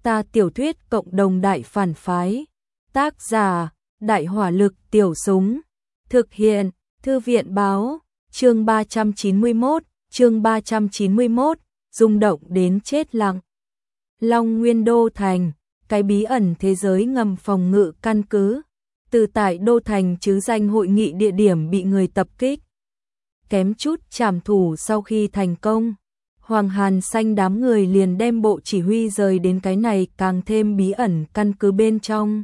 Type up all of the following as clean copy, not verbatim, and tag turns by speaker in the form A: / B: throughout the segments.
A: Ta tiểu thuyết cộng đồng đại phản phái. Tác giả: Đại hỏa lực tiểu súng. Thực hiện: Thư viện báo. Chương 391, rung động đến chết lặng. Long Nguyên Đô Thành, cái bí ẩn thế giới ngầm phòng ngự căn cứ. Từ tại Đô Thành chứ danh hội nghị địa điểm bị người tập kích. Kém chút trảm thủ sau khi thành công. Hoàng Hàn Xanh đám người liền đem bộ chỉ huy rời đến cái này càng thêm bí ẩn căn cứ bên trong.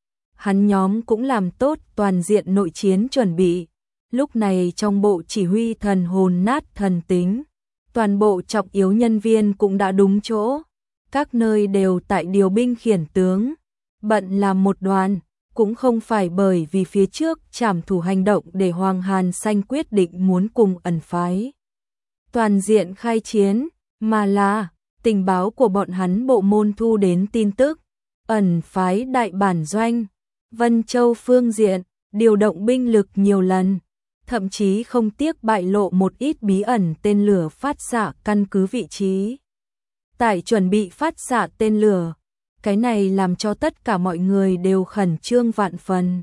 A: Hắn nhóm cũng làm tốt toàn diện nội chiến chuẩn bị. Lúc này trong bộ chỉ huy thần hồn nát thần tính, toàn bộ trọng yếu nhân viên cũng đã đúng chỗ. Các nơi đều tại điều binh khiển tướng, bận làm một đoàn, cũng không phải bởi vì phía trước trảm thủ hành động để Hoàng Hàn Xanh quyết định muốn cùng ẩn phái toàn diện khai chiến, mà là tình báo của bọn hắn bộ môn thu đến tin tức, ẩn phái đại bản doanh, Vân Châu phương diện, điều động binh lực nhiều lần, thậm chí không tiếc bại lộ một ít bí ẩn tên lửa phát xạ căn cứ vị trí. Tại chuẩn bị phát xạ tên lửa, cái này làm cho tất cả mọi người đều khẩn trương vạn phần.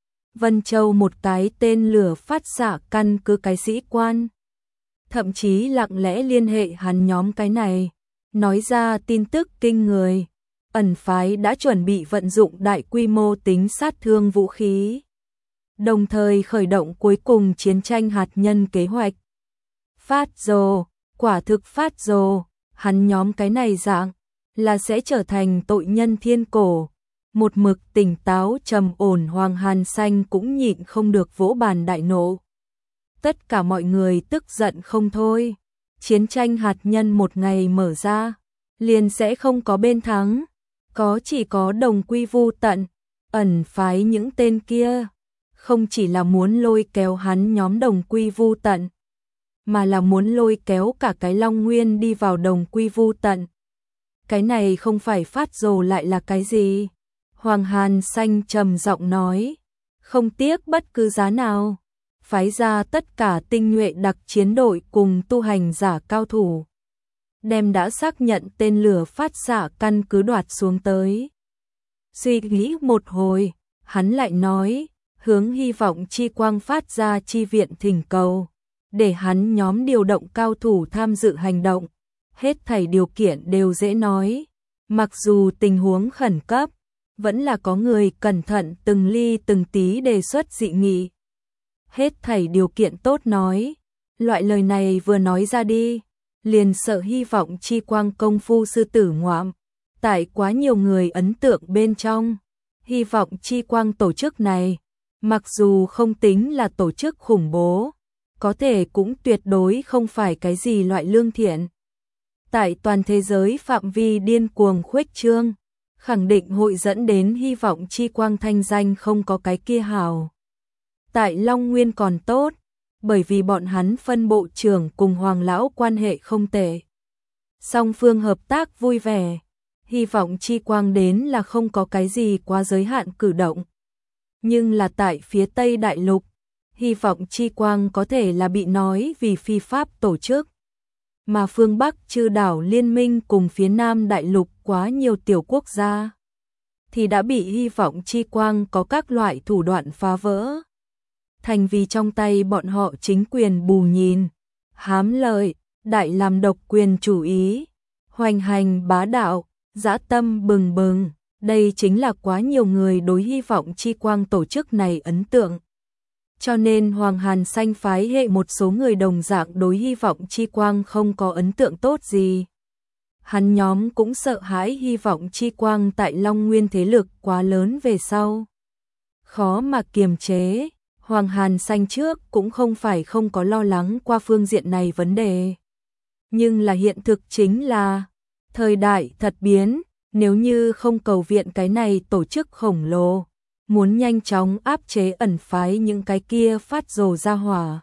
A: Vân Châu một cái tên lửa phát xạ căn cứ cái sĩ quan, thậm chí lặng lẽ liên hệ hắn nhóm cái này, nói ra tin tức kinh người. Ẩn phái đã chuẩn bị vận dụng đại quy mô tính sát thương vũ khí, đồng thời khởi động cuối cùng chiến tranh hạt nhân kế hoạch. Phát rồ, quả thực phát rồ, hắn nhóm cái này dạng là sẽ trở thành tội nhân thiên cổ. Một mực tỉnh táo trầm ổn Hoàng Hàn Xanh cũng nhịn không được vỗ bàn đại nộ. Tất cả mọi người tức giận không thôi. Chiến tranh hạt nhân một ngày mở ra, liền sẽ không có bên thắng, chỉ có đồng quy vu tận. Ẩn phái những tên kia không chỉ là muốn lôi kéo hắn nhóm đồng quy vu tận, mà là muốn lôi kéo cả cái Long Nguyên đi vào đồng quy vu tận. Cái này không phải phát rồ lại là cái gì? Hoàng Hàn Xanh trầm giọng nói, không tiếc bất cứ giá nào, phái ra tất cả tinh nhuệ đặc chiến đội cùng tu hành giả cao thủ, đem đã xác nhận tên lửa phát xạ căn cứ đoạt xuống tới. Suy nghĩ một hồi, hắn lại nói, hướng hy vọng chi quang phát ra chi viện thỉnh cầu, để hắn nhóm điều động cao thủ tham dự hành động. Hết thảy điều kiện đều dễ nói, mặc dù tình huống khẩn cấp, vẫn là có người cẩn thận từng ly từng tí đề xuất dị nghị. Hết thảy điều kiện tốt nói, loại lời này vừa nói ra đi, liền sợ hy vọng chi quang công phu sư tử ngoạm. Tại quá nhiều người ấn tượng bên trong, hy vọng chi quang tổ chức này, mặc dù không tính là tổ chức khủng bố, có thể cũng tuyệt đối không phải cái gì loại lương thiện. Tại toàn thế giới phạm vi điên cuồng khuếch trương, khẳng định hội dẫn đến hy vọng chi quang thanh danh không có cái kia hào. Tại Long Nguyên còn tốt, bởi vì bọn hắn phân bộ trưởng cùng Hoàng lão quan hệ không tệ. Song phương hợp tác vui vẻ, hy vọng chi quang đến là không có cái gì quá giới hạn cử động. Nhưng là tại phía Tây Đại Lục, hy vọng chi quang có thể là bị nói vì phi pháp tổ chức. Mà phương Bắc Chư đảo liên minh cùng phía Nam Đại Lục quá nhiều tiểu quốc gia, thì đã bị hy vọng chi quang có các loại thủ đoạn phá vỡ. Thành vì trong tay bọn họ chính quyền bù nhìn, hám lợi, đại làm độc quyền chủ ý, hoành hành bá đạo, dã tâm bừng bừng. Đây chính là quá nhiều người đối hy vọng chi quang tổ chức này ấn tượng. Cho nên Hoàng Hàn Xanh phái hệ một số người đồng dạng đối hy vọng chi quang không có ấn tượng tốt gì. Hắn nhóm cũng sợ hãi hy vọng chi quang tại Long Nguyên thế lực quá lớn về sau, khó mà kiềm chế. Hoàng Hàn Xanh trước cũng không phải không có lo lắng qua phương diện này vấn đề. Nhưng là hiện thực chính là, thời đại thật biến, nếu như không cầu viện cái này tổ chức khổng lồ, muốn nhanh chóng áp chế ẩn phái những cái kia phát rồ ra hỏa,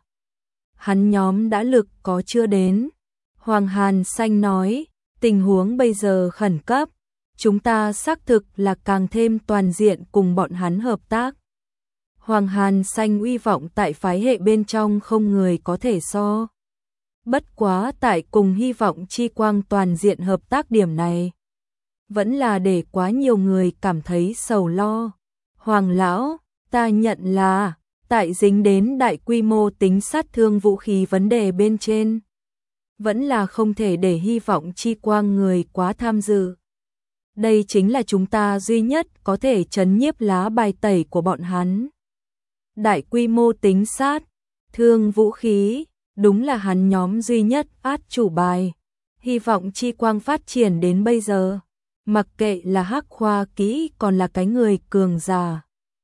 A: hắn nhóm đã lực có chưa đến. Hoàng Hàn Xanh nói, tình huống bây giờ khẩn cấp, chúng ta xác thực là càng thêm toàn diện cùng bọn hắn hợp tác. Hoàng Hàn Xanh uy vọng tại phái hệ bên trong không người có thể so. Bất quá tại cùng hy vọng chi quang toàn diện hợp tác điểm này, vẫn là để quá nhiều người cảm thấy sầu lo. Hoàng lão, ta nhận là tại dính đến đại quy mô tính sát thương vũ khí vấn đề bên trên, vẫn là không thể để hy vọng chi quang người quá tham dự. Đây chính là chúng ta duy nhất có thể trấn nhiếp lá bài tẩy của bọn hắn. Đại quy mô tính sát thương vũ khí, đúng là hắn nhóm duy nhất át chủ bài. Hy vọng chi quang phát triển đến bây giờ, mặc kệ là Hắc Khoa Kỹ còn là cái người cường giả,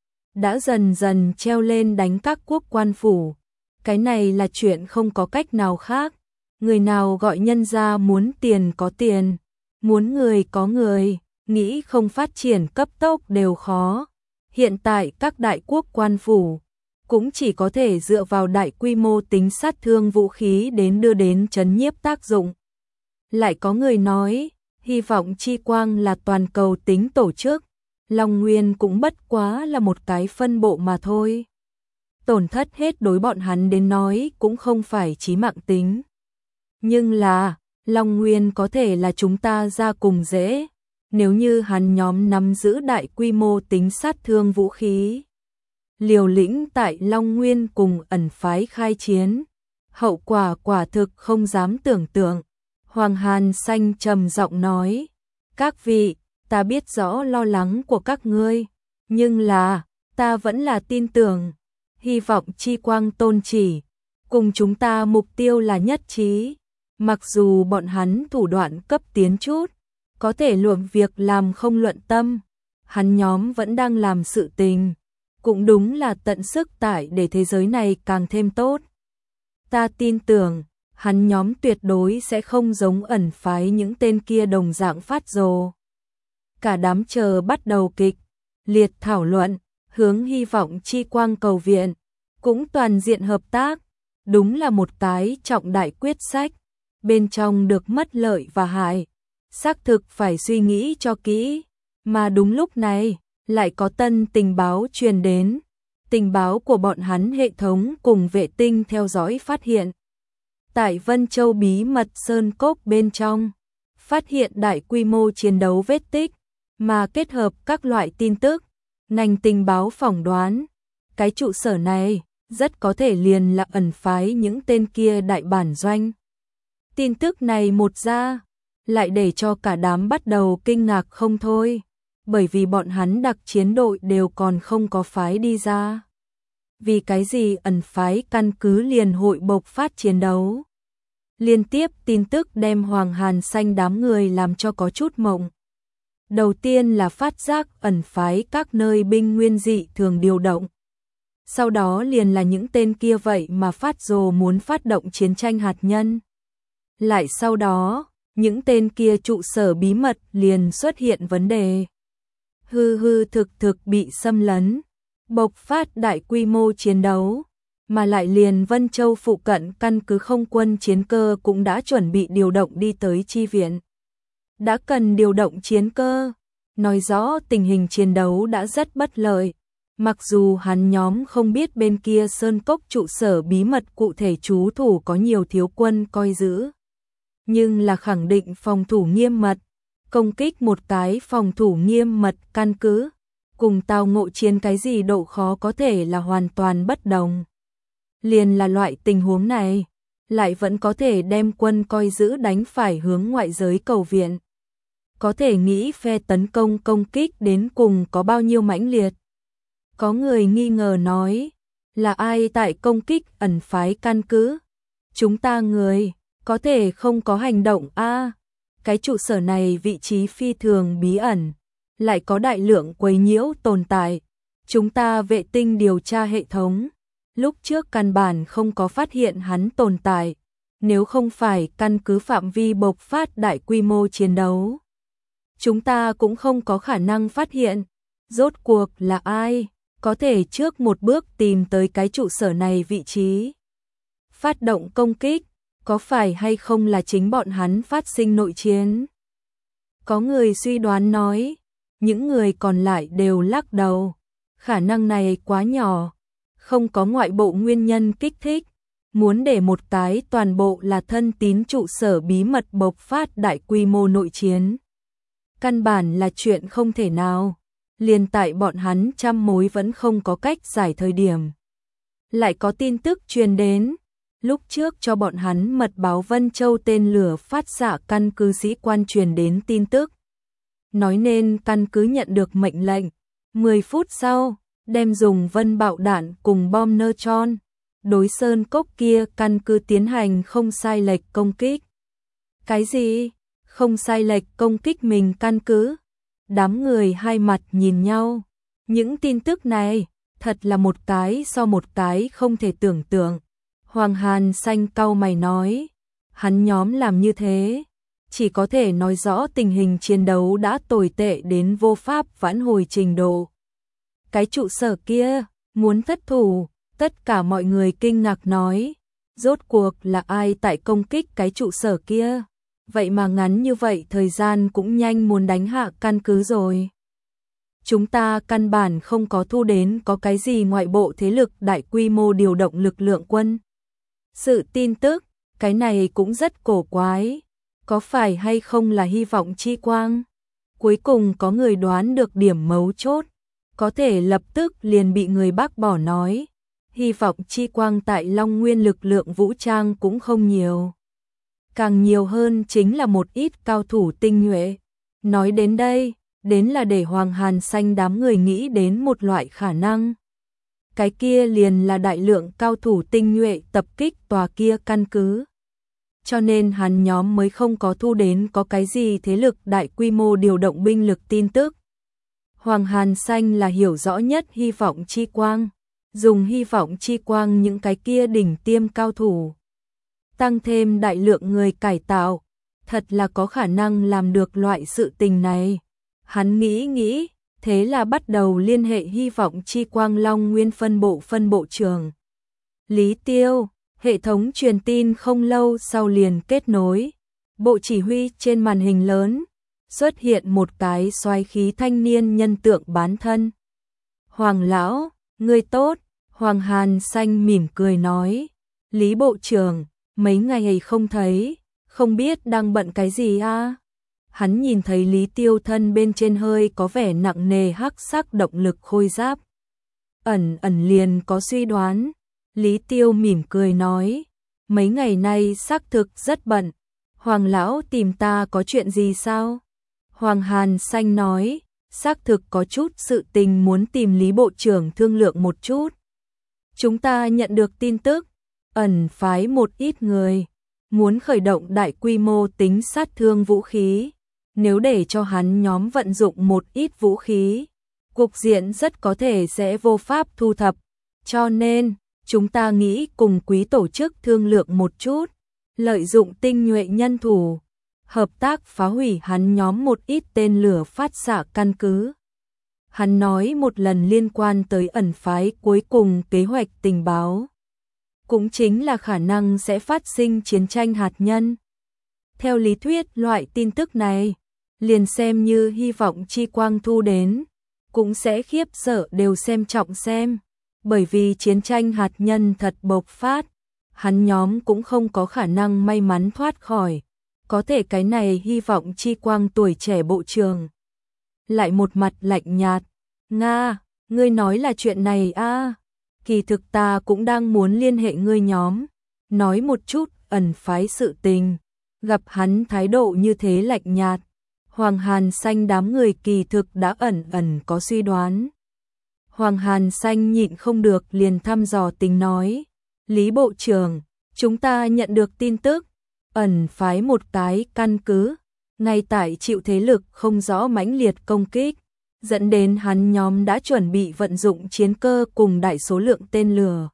A: đã dần dần treo lên đánh các quốc quan phủ. Cái này là chuyện không có cách nào khác. Người nào gọi nhân ra muốn tiền có tiền, muốn người có người, nghĩ không phát triển cấp tốc đều khó. Hiện tại các đại quốc quan phủ cũng chỉ có thể dựa vào đại quy mô tính sát thương vũ khí đến đưa đến trấn nhiếp tác dụng. Lại có người nói, hy vọng chi quang là toàn cầu tính tổ chức, Long Nguyên cũng bất quá là một cái phân bộ mà thôi. Tổn thất hết đối bọn hắn đến nói cũng không phải chí mạng tính. Nhưng là, Long Nguyên có thể là chúng ta ra cùng dễ, nếu như hắn nhóm nắm giữ đại quy mô tính sát thương vũ khí. Liều lĩnh tại Long Nguyên cùng ẩn phái khai chiến, hậu quả quả thực không dám tưởng tượng. Hoàng Hàn Xanh trầm giọng nói, các vị, ta biết rõ lo lắng của các ngươi, nhưng là, ta vẫn là tin tưởng, hy vọng chi quang tôn chỉ, cùng chúng ta mục tiêu là nhất trí. Mặc dù bọn hắn thủ đoạn cấp tiến chút, có thể luận việc làm không luận tâm, hắn nhóm vẫn đang làm sự tình, cũng đúng là tận sức tải để thế giới này càng thêm tốt. Ta tin tưởng, hắn nhóm tuyệt đối sẽ không giống ẩn phái những tên kia đồng dạng phát rồ. Cả đám chờ bắt đầu kịch liệt thảo luận, hướng hy vọng chi quang cầu viện, cũng toàn diện hợp tác, đúng là một cái trọng đại quyết sách. Bên trong được mất lợi và hại, xác thực phải suy nghĩ cho kỹ. Mà đúng lúc này, lại có tân tình báo truyền đến. Tình báo của bọn hắn hệ thống cùng vệ tinh theo dõi phát hiện. Tại Vân Châu bí mật sơn cốc bên trong, phát hiện đại quy mô chiến đấu vết tích, mà kết hợp các loại tin tức, ngành tình báo phỏng đoán. Cái trụ sở này, rất có thể liền là ẩn phái những tên kia đại bản doanh. Tin tức này một ra, lại để cho cả đám bắt đầu kinh ngạc không thôi, bởi vì bọn hắn đặc chiến đội đều còn không có phái đi ra. Vì cái gì ẩn phái căn cứ liền hội bộc phát chiến đấu? Liên tiếp tin tức đem Hoàng Hàn Xanh đám người làm cho có chút mộng. Đầu tiên là phát giác ẩn phái các nơi binh nguyên dị thường điều động. Sau đó liền là những tên kia vậy mà phát rồ muốn phát động chiến tranh hạt nhân. Lại sau đó, những tên kia trụ sở bí mật liền xuất hiện vấn đề. Thực bị xâm lấn, bộc phát đại quy mô chiến đấu, mà lại liền Vân Châu phụ cận căn cứ không quân chiến cơ cũng đã chuẩn bị điều động đi tới chi viện. Đã cần điều động chiến cơ, nói rõ tình hình chiến đấu đã rất bất lợi. Mặc dù hắn nhóm không biết bên kia sơn cốc trụ sở bí mật cụ thể trú thủ có nhiều thiếu quân coi giữ, nhưng là khẳng định phòng thủ nghiêm mật, công kích một cái phòng thủ nghiêm mật căn cứ, cùng tao ngộ chiến cái gì độ khó có thể là hoàn toàn bất đồng. Liền là loại tình huống này, lại vẫn có thể đem quân coi giữ đánh phải hướng ngoại giới cầu viện. Có thể nghĩ phe tấn công công kích đến cùng có bao nhiêu mãnh liệt. Có người nghi ngờ nói, là ai tại công kích ẩn phái căn cứ? Chúng ta người, có thể không có hành động a. Cái trụ sở này vị trí phi thường bí ẩn, lại có đại lượng quấy nhiễu tồn tại. Chúng ta vệ tinh điều tra hệ thống, lúc trước căn bản không có phát hiện hắn tồn tại, nếu không phải căn cứ phạm vi bộc phát đại quy mô chiến đấu. Chúng ta cũng không có khả năng phát hiện, rốt cuộc là ai, có thể trước một bước tìm tới cái trụ sở này vị trí. Phát động công kích, có phải hay không là chính bọn hắn phát sinh nội chiến? Có người suy đoán nói, những người còn lại đều lắc đầu, khả năng này quá nhỏ, không có ngoại bộ nguyên nhân kích thích, muốn để một cái toàn bộ là thân tín trụ sở bí mật bộc phát đại quy mô nội chiến. căn bản là chuyện không thể nào. Liền tại bọn hắn trăm mối vẫn không có cách giải thời điểm. Lại có tin tức truyền đến, lúc trước cho bọn hắn mật báo Vân Châu tên lửa phát xạ căn cứ sĩ quan truyền đến tin tức. Nói nên căn cứ nhận được mệnh lệnh, 10 phút sau, đem dùng vân bạo đạn cùng bom neutron, đối sơn cốc kia căn cứ tiến hành không sai lệch công kích. Cái gì? Không sai lệch công kích mình căn cứ? Đám người hai mặt nhìn nhau. Những tin tức này, thật là một cái so một cái không thể tưởng tượng. Hoàng Hàn Xanh cau mày nói, hắn nhóm làm như thế, chỉ có thể nói rõ tình hình chiến đấu đã tồi tệ đến vô pháp vãn hồi trình độ. Cái trụ sở kia, muốn thất thủ, tất cả mọi người kinh ngạc nói, rốt cuộc là ai tại công kích cái trụ sở kia, vậy mà ngắn như vậy thời gian cũng nhanh muốn đánh hạ căn cứ rồi. Chúng ta căn bản không có thu đến có cái gì ngoại bộ thế lực đại quy mô điều động lực lượng quân. Sự tin tức, cái này cũng rất cổ quái, có phải hay không là hy vọng chi quang? Cuối cùng có người đoán được điểm mấu chốt, có thể lập tức liền bị người bác bỏ nói, hy vọng chi quang tại Long Nguyên lực lượng vũ trang cũng không nhiều. Càng nhiều hơn chính là một ít cao thủ tinh nhuệ. Nói đến đây, đến là để Hoàng Hàn Xanh đám người nghĩ đến một loại khả năng. Cái kia liền là đại lượng cao thủ tinh nhuệ tập kích tòa kia căn cứ. Cho nên hắn nhóm mới không có thu đến có cái gì thế lực đại quy mô điều động binh lực tin tức. Hoàng Hàn Xanh là hiểu rõ nhất hy vọng chi quang, dùng hy vọng chi quang những cái kia đỉnh tiêm cao thủ. Tăng thêm đại lượng người cải tạo, thật là có khả năng làm được loại sự tình này. Hắn nghĩ, thế là bắt đầu liên hệ hy vọng chi quang Long Nguyên phân bộ trưởng. Lý Tiêu, hệ thống truyền tin không lâu sau liền kết nối. Bộ chỉ huy trên màn hình lớn, xuất hiện một cái soái khí thanh niên nhân tượng bán thân. Hoàng lão, ngươi tốt, Hoàng Hàn Xanh mỉm cười nói. Lý bộ trưởng, mấy ngày không thấy, không biết đang bận cái gì à? Hắn nhìn thấy Lý Tiêu thân bên trên hơi có vẻ nặng nề hắc sắc động lực khôi giáp. Ẩn liền có suy đoán. Lý Tiêu mỉm cười nói, mấy ngày nay xác thực rất bận. Hoàng lão tìm ta có chuyện gì sao? Hoàng Hàn Xanh nói, xác thực có chút sự tình muốn tìm Lý bộ trưởng thương lượng một chút. Chúng ta nhận được tin tức, ẩn phái một ít người, muốn khởi động đại quy mô tính sát thương vũ khí. Nếu để cho hắn nhóm vận dụng một ít vũ khí, cục diện rất có thể sẽ vô pháp thu thập. Cho nên, chúng ta nghĩ cùng quý tổ chức thương lượng một chút, lợi dụng tinh nhuệ nhân thủ, hợp tác phá hủy hắn nhóm một ít tên lửa phát xạ căn cứ. Hắn nói một lần liên quan tới ẩn phái cuối cùng kế hoạch tình báo. Cũng chính là khả năng sẽ phát sinh chiến tranh hạt nhân. Theo lý thuyết loại tin tức này, liền xem như hy vọng chi quang thu đến, cũng sẽ khiếp sợ đều xem trọng xem. Bởi vì chiến tranh hạt nhân thật bộc phát, hắn nhóm cũng không có khả năng may mắn thoát khỏi. Có thể cái này hy vọng chi quang tuổi trẻ bộ trưởng. Lại một mặt lạnh nhạt, Nga, ngươi nói là chuyện này à? Kỳ thực ta cũng đang muốn liên hệ ngươi nhóm, nói một chút ẩn phái sự tình. Gặp hắn thái độ như thế lạnh nhạt, Hoàng Hàn Xanh đám người kỳ thực đã ẩn có suy đoán. Hoàng Hàn Xanh nhịn không được liền thăm dò tình nói, Lý bộ trưởng, chúng ta nhận được tin tức, ẩn phái một cái căn cứ, ngay tại chịu thế lực không rõ mãnh liệt công kích, dẫn đến hắn nhóm đã chuẩn bị vận dụng chiến cơ cùng đại số lượng tên lửa.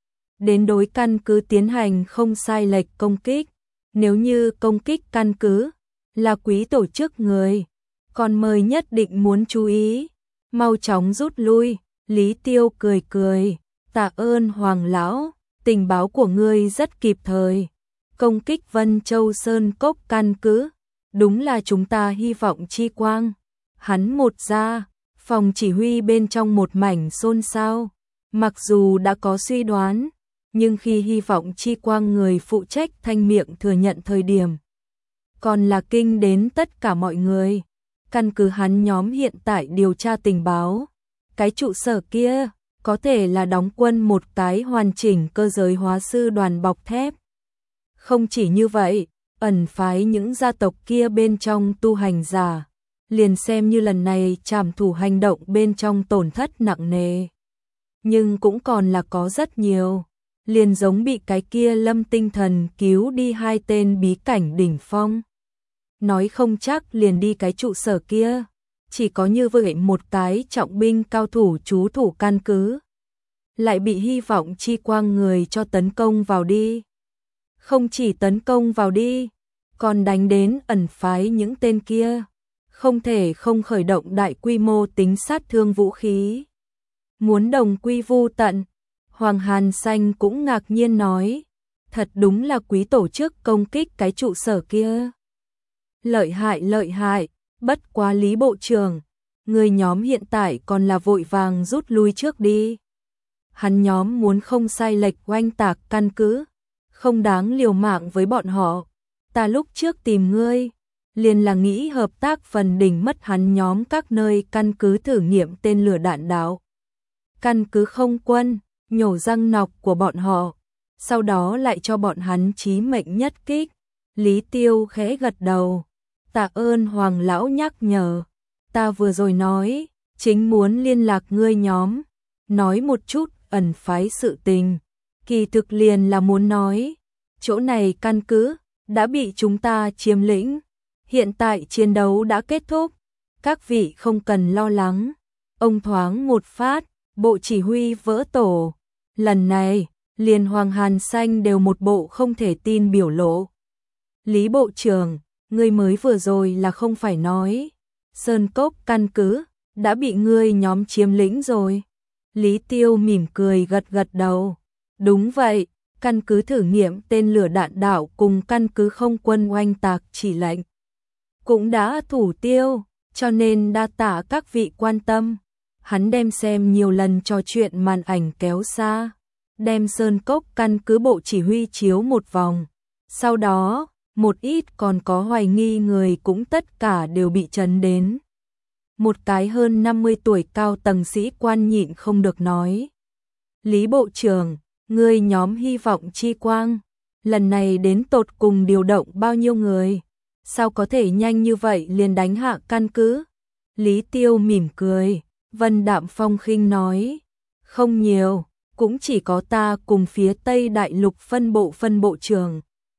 A: Đến đối căn cứ tiến hành không sai lệch công kích, nếu như công kích căn cứ là quý tổ chức người, còn mời nhất định muốn chú ý, mau chóng rút lui. Lý Tiêu cười, tạ ơn Hoàng lão, tình báo của ngươi rất kịp thời. Công kích Vân Châu Sơn Cốc căn cứ, đúng là chúng ta hy vọng chi quang. Hắn một ra, phòng chỉ huy bên trong một mảnh xôn xao. Mặc dù đã có suy đoán, nhưng khi hy vọng chi quang người phụ trách thanh miệng thừa nhận thời điểm, còn là kinh đến tất cả mọi người. căn cứ hắn nhóm hiện tại điều tra tình báo, cái trụ sở kia có thể là đóng quân một cái hoàn chỉnh cơ giới hóa sư đoàn bọc thép. Không chỉ như vậy, ẩn phái những gia tộc kia bên trong tu hành giả, liền xem như lần này trảm thủ hành động bên trong tổn thất nặng nề. Nhưng cũng còn là có rất nhiều, liền giống bị cái kia Lâm Tinh Thần cứu đi 2 tên bí cảnh đỉnh phong. Nói không chắc liền đi cái trụ sở kia, chỉ có như vậy một cái trọng binh cao thủ trú thủ căn cứ, lại bị hy vọng chi quang người cho tấn công vào đi. Không chỉ tấn công vào đi, còn đánh đến ẩn phái những tên kia, không thể không khởi động đại quy mô tính sát thương vũ khí. Muốn đồng quy vu tận, Hoàng Hàn Xanh cũng ngạc nhiên nói, thật đúng là quý tổ chức công kích cái trụ sở kia. Lợi hại, bất quá Lý Bộ trưởng, người nhóm hiện tại còn là vội vàng rút lui trước đi. Hắn nhóm muốn không sai lệch oanh tạc căn cứ, không đáng liều mạng với bọn họ. Ta lúc trước tìm ngươi, liền là nghĩ hợp tác phần đỉnh mất hắn nhóm các nơi căn cứ thử nghiệm tên lửa đạn đạo. Căn cứ không quân, nhổ răng nọc của bọn họ, sau đó lại cho bọn hắn chí mệnh nhất kích. Lý Tiêu khẽ gật đầu, tạ ơn Hoàng lão nhắc nhở, ta vừa rồi nói, chính muốn liên lạc ngươi nhóm, nói một chút ẩn phái sự tình, kỳ thực liền là muốn nói, chỗ này căn cứ đã bị chúng ta chiếm lĩnh, hiện tại chiến đấu đã kết thúc, các vị không cần lo lắng. Ông thoáng một phát, bộ chỉ huy vỡ tổ, lần này, liền Hoàng Hàn Xanh đều một bộ không thể tin biểu lộ. Lý Bộ trưởng, ngươi mới vừa rồi là không phải nói, Sơn Cốc căn cứ đã bị ngươi nhóm chiếm lĩnh rồi. Lý Tiêu mỉm cười gật gật đầu. Đúng vậy, căn cứ thử nghiệm tên lửa đạn đạo cùng căn cứ không quân oanh tạc chỉ lệnh cũng đã thủ tiêu, cho nên đa tạ các vị quan tâm. Hắn đem xem nhiều lần trò chuyện màn ảnh kéo xa, đem Sơn Cốc căn cứ bộ chỉ huy chiếu một vòng. Sau đó, một ít còn có hoài nghi người cũng tất cả đều bị chấn đến. Một cái hơn 50 tuổi cao tầng sĩ quan nhịn không được nói. Lý Bộ trưởng, ngươi nhóm hy vọng chi quang, lần này đến tột cùng điều động bao nhiêu người? Sao có thể nhanh như vậy liền đánh hạ căn cứ? Lý Tiêu mỉm cười, Vân Đạm Phong khinh nói. Không nhiều, cũng chỉ có ta cùng phía Tây Đại Lục phân bộ trưởng.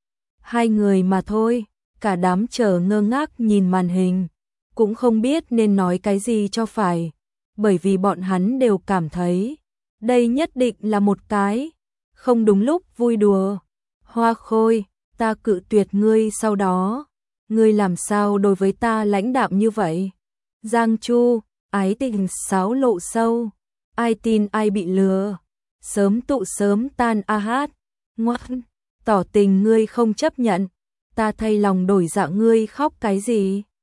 A: 2 người mà thôi, cả đám chờ ngơ ngác nhìn màn hình, cũng không biết nên nói cái gì cho phải, bởi vì bọn hắn đều cảm thấy, đây nhất định là một cái, không đúng lúc vui đùa. Hoa Khôi, ta cự tuyệt ngươi sau đó, ngươi làm sao đối với ta lãnh đạm như vậy? Giang Chu, ái tình sáo lộ sâu, ai tin ai bị lừa, sớm tụ sớm tan a hát, ngoan, tỏ tình ngươi không chấp nhận, ta thay lòng đổi dạ ngươi khóc cái gì?